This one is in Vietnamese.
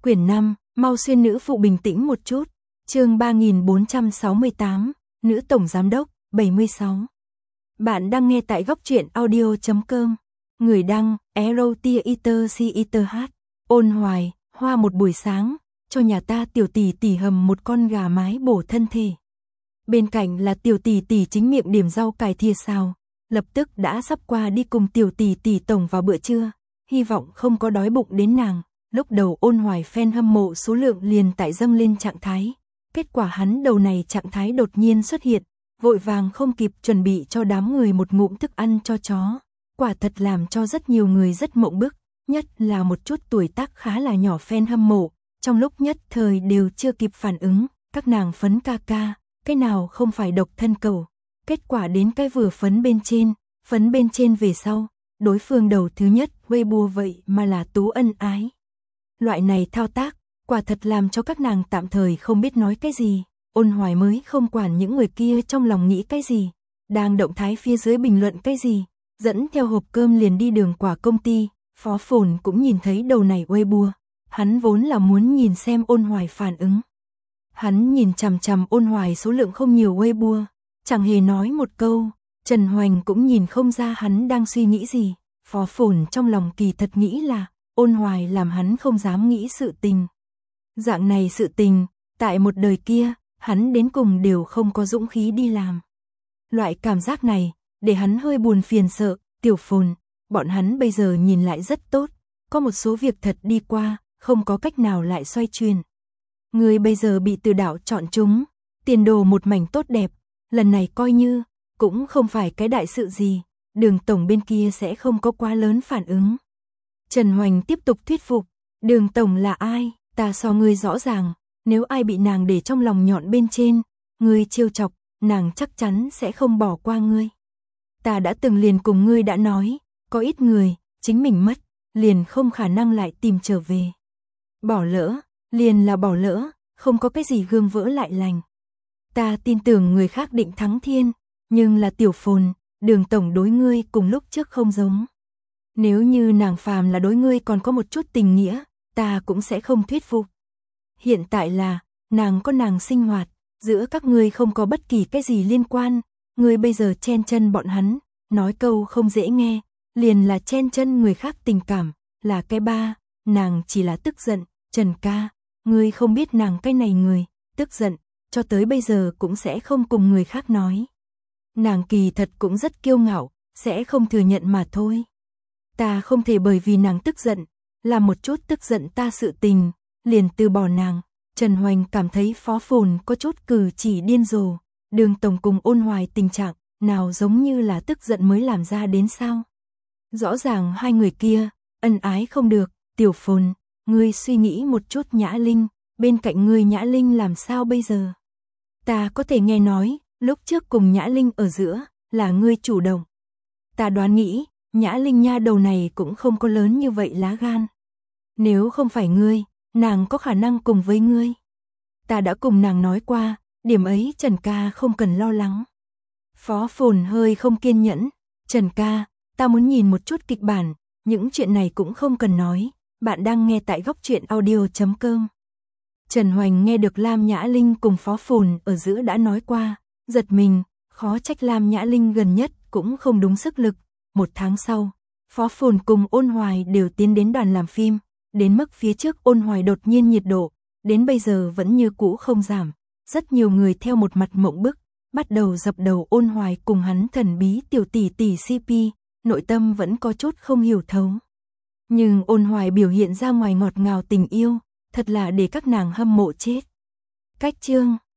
Quyển 5, mau xuyên nữ phụ bình tĩnh một chút. Chương 3468, nữ tổng giám đốc, 76. Bạn đang nghe tại góc truyện audio.com. Người đăng, Erotiaiter. Ôn Hoài, hoa một buổi sáng, cho nhà ta tiểu tỷ tỷ hầm một con gà mái bổ thân thể. Bên cạnh là tiểu tỷ tỷ chính miệng điểm rau cải thìa xào, lập tức đã sắp qua đi cùng tiểu tỷ tỷ tổng vào bữa trưa, hy vọng không có đói bụng đến nàng. Lúc đầu Ôn Hoài fan hâm mộ số lượng liền tại dâng lên trạng thái, kết quả hắn đầu này trạng thái đột nhiên xuất hiện, vội vàng không kịp chuẩn bị cho đám người một ngụm thức ăn cho chó, quả thật làm cho rất nhiều người rất mộng bức, nhất là một chút tuổi tác khá là nhỏ fan hâm mộ, trong lúc nhất thời đều chưa kịp phản ứng, các nàng phấn ca ca, cái nào không phải độc thân cầu, kết quả đến cái vừa phấn bên trên về sau, đối phương đầu thứ nhất Weibo vậy mà là Tú Ân Ái. Loại này thao tác, quả thật làm cho các nàng tạm thời không biết nói cái gì, Ôn Hoài mới không quản những người kia trong lòng nghĩ cái gì, đang động thái phía dưới bình luận cái gì, dẫn theo hộp cơm liền đi đường qua công ty, Phó Phồn cũng nhìn thấy đầu này Weibo, hắn vốn là muốn nhìn xem Ôn Hoài phản ứng. Hắn nhìn chằm chằm Ôn Hoài số lượng không nhiều Weibo, chẳng hề nói một câu, Trần Hoành cũng nhìn không ra hắn đang suy nghĩ gì, Phó Phồn trong lòng kỳ thật nghĩ là Ôn Hoài làm hắn không dám nghĩ sự tình. Dạng này sự tình, tại một đời kia, hắn đến cùng đều không có dũng khí đi làm. Loại cảm giác này, để hắn hơi buồn phiền sợ, Tiểu Phồn, bọn hắn bây giờ nhìn lại rất tốt, có một số việc thật đi qua, không có cách nào lại xoay chuyển. Người bây giờ bị Từ Đạo chọn chúng, tiền đồ một mảnh tốt đẹp, lần này coi như, cũng không phải cái đại sự gì, Đường tổng bên kia sẽ không có quá lớn phản ứng. Trần Hoành tiếp tục thuyết phục, Đường tổng là ai, ta so ngươi rõ ràng, nếu ai bị nàng để trong lòng nhọn bên trên, ngươi trêu chọc, nàng chắc chắn sẽ không bỏ qua ngươi. Ta đã từng liền cùng ngươi đã nói, có ít người, chính mình mất, liền không khả năng lại tìm trở về. Bỏ lỡ, liền là bỏ lỡ, không có cái gì gương vỡ lại lành. Ta tin tưởng người khác định thắng thiên, nhưng là Tiểu Phồn, Đường tổng đối ngươi cùng lúc trước không giống. Nếu như nàng phàm là đối ngươi còn có một chút tình nghĩa, ta cũng sẽ không thuyết phục. Hiện tại là, nàng có nàng sinh hoạt, giữa các ngươi không có bất kỳ cái gì liên quan, ngươi bây giờ chen chân bọn hắn, nói câu không dễ nghe, liền là chen chân người khác tình cảm, là cái ba, nàng chỉ là tức giận, Trần ca, ngươi không biết nàng cái này người, tức giận, cho tới bây giờ cũng sẽ không cùng người khác nói. Nàng kỳ thật cũng rất kiêu ngạo, sẽ không thừa nhận mà thôi. Ta không thể bởi vì nàng tức giận, làm một chút tức giận ta sự tình, liền từ bỏ nàng. Trần Hoành cảm thấy Phó Phồn có chút cử chỉ điên rồ, Đường tổng cùng Ôn Hoài tình trạng, nào giống như là tức giận mới làm ra đến sao. Rõ ràng hai người kia, ân ái không được, Tiểu Phồn, ngươi suy nghĩ một chút Nhã Linh, bên cạnh ngươi Nhã Linh làm sao bây giờ? Ta có thể nghe nói, lúc trước cùng Nhã Linh ở giữa, là ngươi chủ động. Ta đoán nghĩ, Nhã Linh nha đầu này cũng không có lớn như vậy lá gan. Nếu không phải ngươi, nàng có khả năng cùng với ngươi. Ta đã cùng nàng nói qua, điểm ấy Trần ca không cần lo lắng. Phó Phồn hơi không kiên nhẫn, Trần ca, ta muốn nhìn một chút kịch bản, những chuyện này cũng không cần nói, bạn đang nghe tại góc truyện audio.com. Trần Hoành nghe được Lam Nhã Linh cùng Phó Phồn ở giữa đã nói qua, giật mình, khó trách Lam Nhã Linh gần nhất cũng không đúng sức lực. Một tháng sau, Phó Phồn cùng Ôn Hoài đều tiến đến đoàn làm phim, đến mức phía trước Ôn Hoài đột nhiên nhiệt độ, đến bây giờ vẫn như cũ không giảm. Rất nhiều người theo một mặt mộng bức, bắt đầu dập đầu Ôn Hoài cùng hắn thần bí tiểu tỷ tỷ CP, nội tâm vẫn có chút không hiểu thấu. Nhưng Ôn Hoài biểu hiện ra ngoài ngọt ngào tình yêu, thật là để các nàng hâm mộ chết. Cách chương